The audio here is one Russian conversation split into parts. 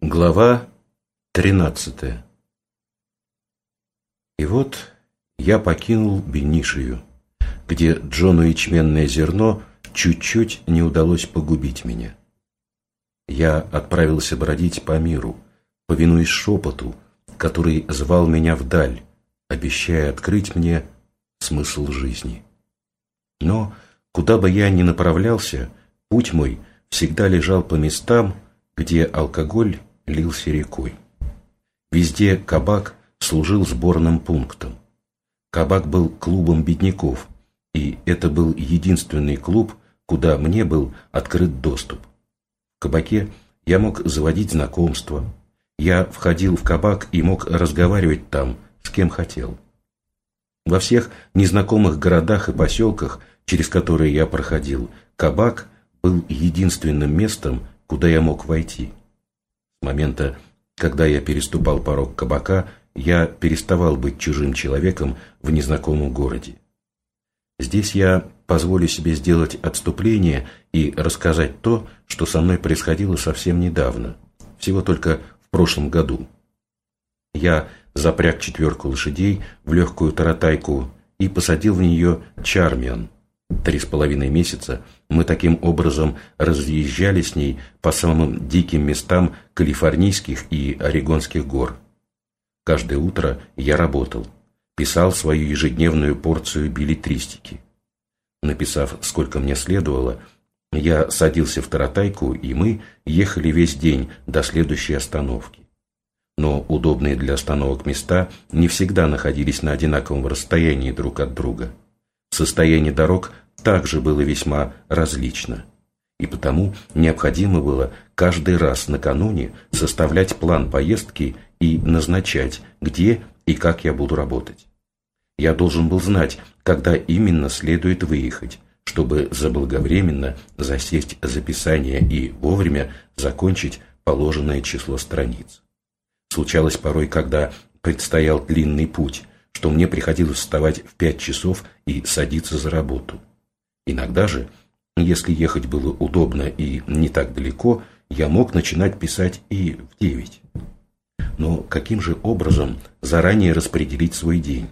Глава 13. И вот я покинул Бенишию, где Джону ячменное зерно чуть-чуть не удалось погубить меня. Я отправился бродить по миру, повинуясь шепоту, который звал меня вдаль, обещая открыть мне смысл жизни. Но куда бы я ни направлялся, путь мой всегда лежал по местам, где алкоголь лился рекой. Везде кабак служил сборным пунктом. Кабак был клубом бедняков, и это был единственный клуб, куда мне был открыт доступ. В кабаке я мог заводить знакомства. Я входил в кабак и мог разговаривать там, с кем хотел. Во всех незнакомых городах и поселках, через которые я проходил, кабак был единственным местом, куда я мог войти. С момента, когда я переступал порог кабака, я переставал быть чужим человеком в незнакомом городе. Здесь я позволю себе сделать отступление и рассказать то, что со мной происходило совсем недавно, всего только в прошлом году. Я запряг 4 лошадей в легкую таратайку и посадил в нее Чармиан. 3,5 месяца мы таким образом разъезжали с ней по самым диким местам калифорнийских и орегонских гор. Каждое утро я работал, писал свою ежедневную порцию беллетристики. Написав, сколько мне следовало, я садился в таратайку, и мы ехали весь день до следующей остановки. Но удобные для остановок места не всегда находились на одинаковом расстоянии друг от друга. Состояние дорог также было весьма различно, и потому необходимо было каждый раз накануне составлять план поездки и назначать, где и как я буду работать. Я должен был знать, когда именно следует выехать, чтобы заблаговременно засесть записание и вовремя закончить положенное число страниц. Случалось порой, когда предстоял длинный путь, что мне приходилось вставать в 5 часов и садиться за работу. Иногда же, если ехать было удобно и не так далеко, я мог начинать писать и в 9. Но каким же образом заранее распределить свой день?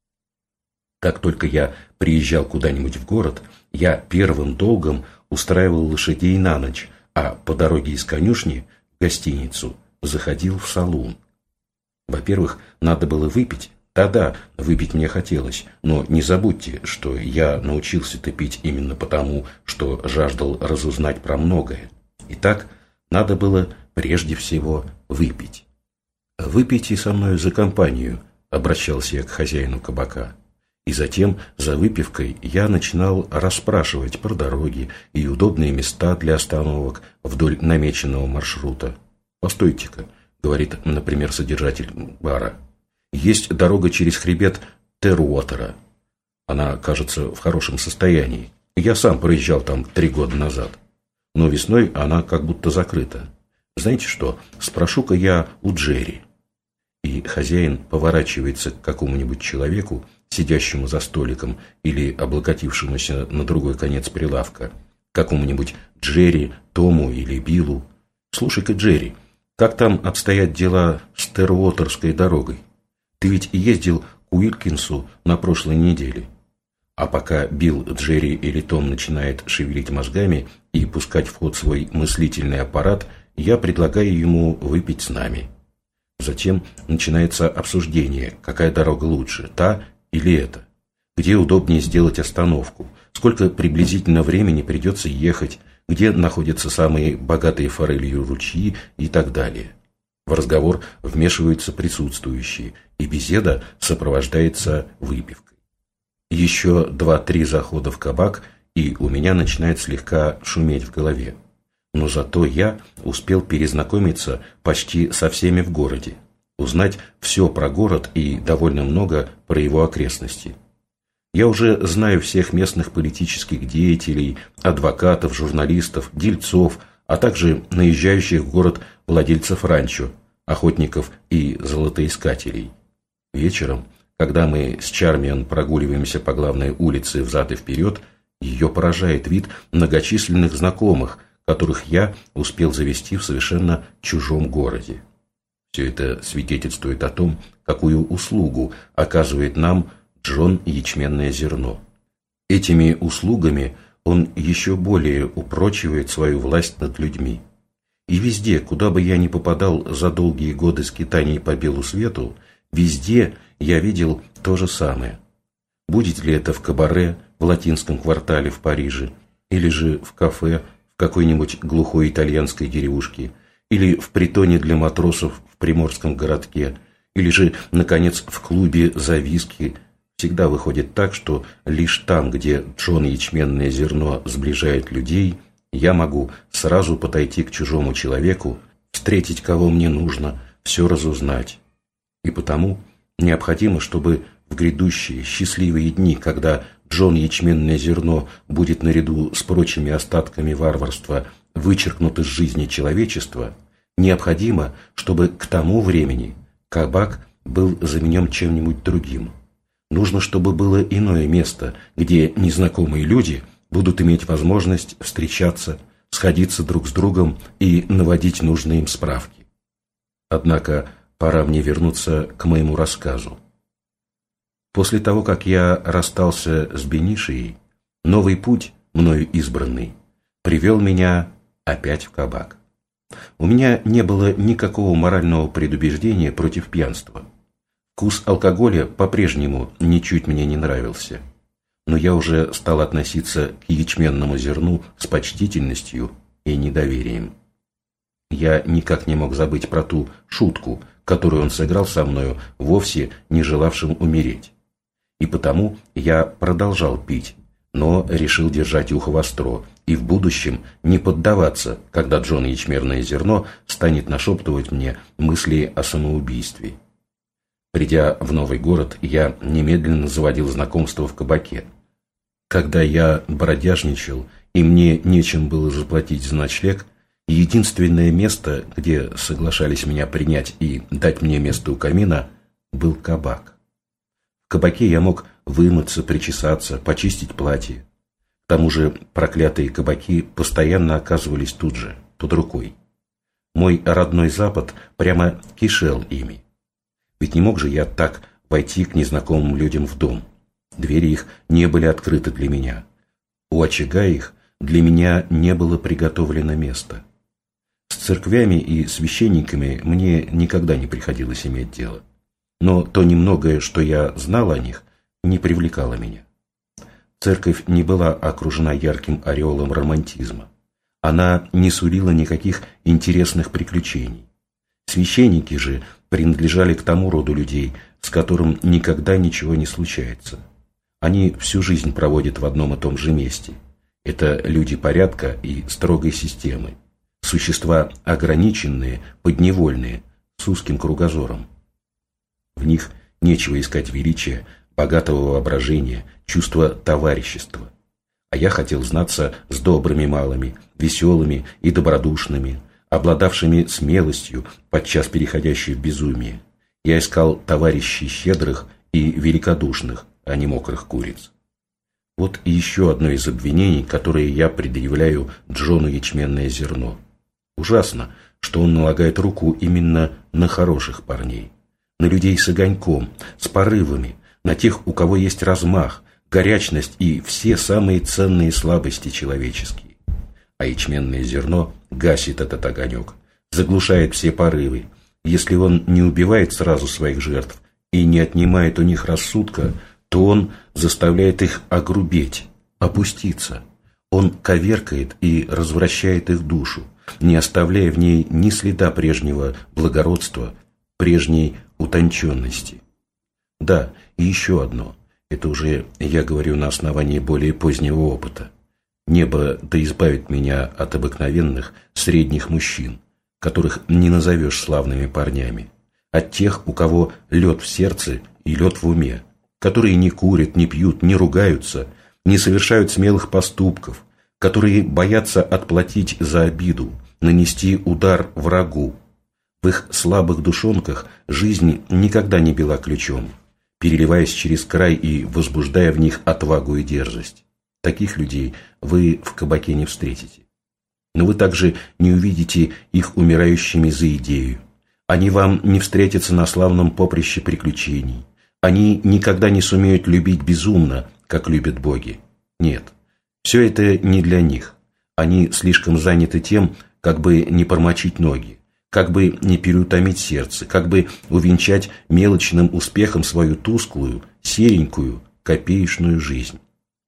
Как только я приезжал куда-нибудь в город, я первым долгом устраивал лошадей на ночь, а по дороге из конюшни в гостиницу заходил в салун. Во-первых, надо было выпить. Да-да, выпить мне хотелось, но не забудьте, что я научился-то пить именно потому, что жаждал разузнать про многое. Итак, надо было прежде всего выпить. «Выпейте со мною за компанию», — обращался я к хозяину кабака. И затем, за выпивкой, я начинал расспрашивать про дороги и удобные места для остановок вдоль намеченного маршрута. «Постойте-ка», — говорит, например, содержатель бара, «есть дорога через хребет Теруотера. Она, кажется, в хорошем состоянии. Я сам проезжал там 3 года назад. Но весной она как будто закрыта. Знаете что, спрошу-ка я у Джерри». И хозяин поворачивается к какому-нибудь человеку, сидящему за столиком или облокотившемуся на другой конец прилавка, какому-нибудь Джерри, Тому или Биллу. «Слушай-ка, Джерри, как там обстоят дела с Теруотерской дорогой? Ты ведь ездил к Уилкинсу на прошлой неделе». А пока Билл, Джерри или Том начинает шевелить мозгами и пускать в ход свой мыслительный аппарат, я предлагаю ему выпить с нами. Затем начинается обсуждение, какая дорога лучше, та или эта, где удобнее сделать остановку, сколько приблизительно времени придется ехать, где находятся самые богатые форелью ручьи и так далее. В разговор вмешиваются присутствующие, и беседа сопровождается выпивкой. Еще 2-3 захода в кабак, и у меня начинает слегка шуметь в голове. Но зато я успел перезнакомиться почти со всеми в городе, узнать все про город и довольно много про его окрестности. Я уже знаю всех местных политических деятелей, адвокатов, журналистов, дельцов, а также наезжающих в город владельцев ранчо, охотников и золотоискателей. Вечером, когда мы с Чармиан прогуливаемся по главной улице взад и вперед, ее поражает вид многочисленных знакомых, которых я успел завести в совершенно чужом городе. Все это свидетельствует о том, какую услугу оказывает нам Джон Ячменное Зерно. Этими услугами он еще более упрочивает свою власть над людьми. И везде, куда бы я ни попадал за долгие годы скитаний по белу свету, везде я видел то же самое. Будет ли это в кабаре, в латинском квартале в Париже, или же в кафе в какой-нибудь глухой итальянской деревушке, или в притоне для матросов в приморском городке, или же, наконец, в клубе за виски, всегда выходит так, что лишь там, где Джон Ячменное Зерно сближает людей, я могу сразу подойти к чужому человеку, встретить, кого мне нужно, все разузнать. И потому необходимо, чтобы в грядущие счастливые дни, когда Джон Ячменное Зерно будет наряду с прочими остатками варварства вычеркнут из жизни человечества, необходимо, чтобы к тому времени кабак был заменен чем-нибудь другим. Нужно, чтобы было иное место, где незнакомые люди будут иметь возможность встречаться, сходиться друг с другом и наводить нужные им справки. Однако пора мне вернуться к моему рассказу. После того, как я расстался с Бенишией, новый путь, мною избранный, привел меня опять в кабак. У меня не было никакого морального предубеждения против пьянства. Вкус алкоголя по-прежнему ничуть мне не нравился. Но я уже стал относиться к ячменному зерну с почтительностью и недоверием. Я никак не мог забыть про ту шутку, которую он сыграл со мною, вовсе не желавшим умереть. И потому я продолжал пить, но решил держать ухо востро и в будущем не поддаваться, когда Джон Ячменное Зерно станет нашептывать мне мысли о самоубийстве. Придя в новый город, я немедленно заводил знакомство в кабаке. Когда я бродяжничал и мне нечем было заплатить за ночлег, единственное место, где соглашались меня принять и дать мне место у камина, был кабак. В кабаке я мог вымыться, причесаться, почистить платье. К тому же проклятые кабаки постоянно оказывались тут же, под рукой. Мой родной Запад прямо кишел ими. Ведь не мог же я так войти к незнакомым людям в дом. Двери их не были открыты для меня. У очага их для меня не было приготовлено места. С церквями и священниками мне никогда не приходилось иметь дело. Но то немногое, что я знал о них, не привлекало меня. Церковь не была окружена ярким ореолом романтизма. Она не сулила никаких интересных приключений. Священники же принадлежали к тому роду людей, с которым никогда ничего не случается. Они всю жизнь проводят в одном и том же месте. Это люди порядка и строгой системы. Существа ограниченные, подневольные, с узким кругозором. В них нечего искать величия, богатого воображения, чувства товарищества. А я хотел знаться с добрыми малыми, веселыми и добродушными, обладавшими смелостью, подчас переходящей в безумие. Я искал товарищей щедрых и великодушных, а не мокрых куриц. Вот и еще одно из обвинений, которые я предъявляю Джону Ячменное Зерно. Ужасно, что он налагает руку именно на хороших парней, на людей с огоньком, с порывами, на тех, у кого есть размах, горячность и все самые ценные слабости человеческие. А ячменное зерно гасит этот огонек, заглушает все порывы. Если он не убивает сразу своих жертв и не отнимает у них рассудка, то он заставляет их огрубеть, опуститься. Он коверкает и развращает их душу, не оставляя в ней ни следа прежнего благородства, прежней утонченности. Да, и еще одно. Это уже я говорю на основании более позднего опыта. Небо да избавит меня от обыкновенных средних мужчин, которых не назовешь славными парнями, от тех, у кого лед в сердце и лед в уме, которые не курят, не пьют, не ругаются, не совершают смелых поступков, которые боятся отплатить за обиду, нанести удар врагу. В их слабых душонках жизнь никогда не била ключом, переливаясь через край и возбуждая в них отвагу и дерзость. Таких людей вы в кабаке не встретите. но вы также не увидите их умирающими за идею. Они вам не встретятся на славном поприще приключений. Они никогда не сумеют любить безумно, как любят боги. Нет, все это не для них. Они слишком заняты тем, как бы не промочить ноги, как бы не переутомить сердце, как бы увенчать мелочным успехом свою тусклую, серенькую, копеечную жизнь.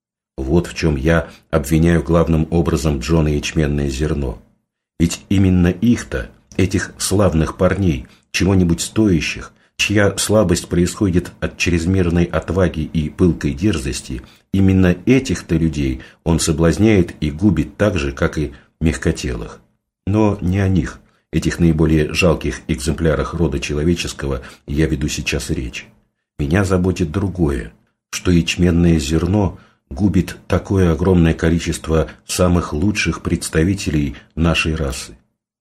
Вот в чем я обвиняю главным образом Джона Ячменное зерно. Ведь именно их-то, этих славных парней, чего-нибудь стоящих, чья слабость происходит от чрезмерной отваги и пылкой дерзости, именно этих-то людей он соблазняет и губит так же, как и мягкотелых. Но не о них, этих наиболее жалких экземплярах рода человеческого, я веду сейчас речь. Меня заботит другое, что ячменное зерно губит такое огромное количество самых лучших представителей нашей расы.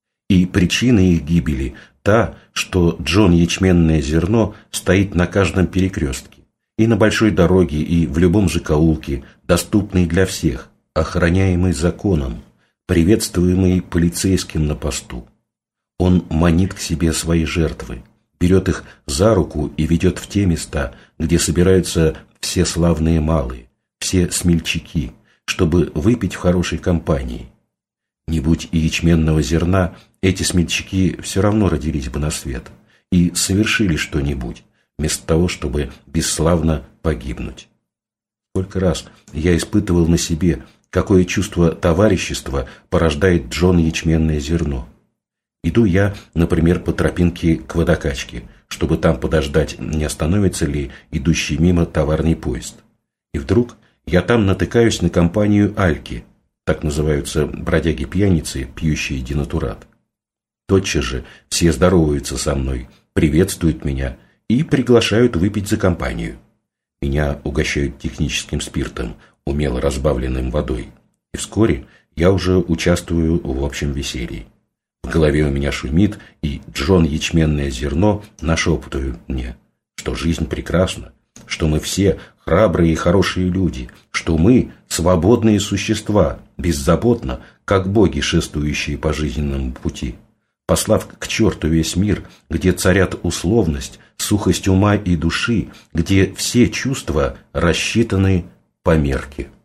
И причина их гибели та, что Джон Ячменное зерно стоит на каждом перекрестке, и на большой дороге, и в любом закоулке, доступный для всех, охраняемый законом, приветствуемый полицейским на посту. Он манит к себе свои жертвы, берет их за руку и ведет в те места, где собираются все славные малые, все смельчаки, чтобы выпить в хорошей компании. Не будь и ячменного зерна, эти смельчаки все равно родились бы на свет и совершили что-нибудь, вместо того, чтобы бесславно погибнуть. Сколько раз я испытывал на себе, какое чувство товарищества порождает Джон Ячменное зерно. Иду я, например, по тропинке к водокачке, чтобы там подождать, не остановится ли идущий мимо товарный поезд. И вдруг я там натыкаюсь на компанию Альки, так называются бродяги-пьяницы, пьющие денатурат. Тотчас же все здороваются со мной, приветствуют меня и приглашают выпить за компанию. Меня угощают техническим спиртом, умело разбавленным водой, и вскоре я уже участвую в общем веселье. В голове у меня шумит, и Джон Ячменное зерно нашептывает мне, что жизнь прекрасна, что мы все храбрые и хорошие люди, что мы свободные существа, беззаботно, как боги, шествующие по жизненному пути, послав к черту весь мир, где царят условность, сухость ума и души, где все чувства рассчитаны по мерке.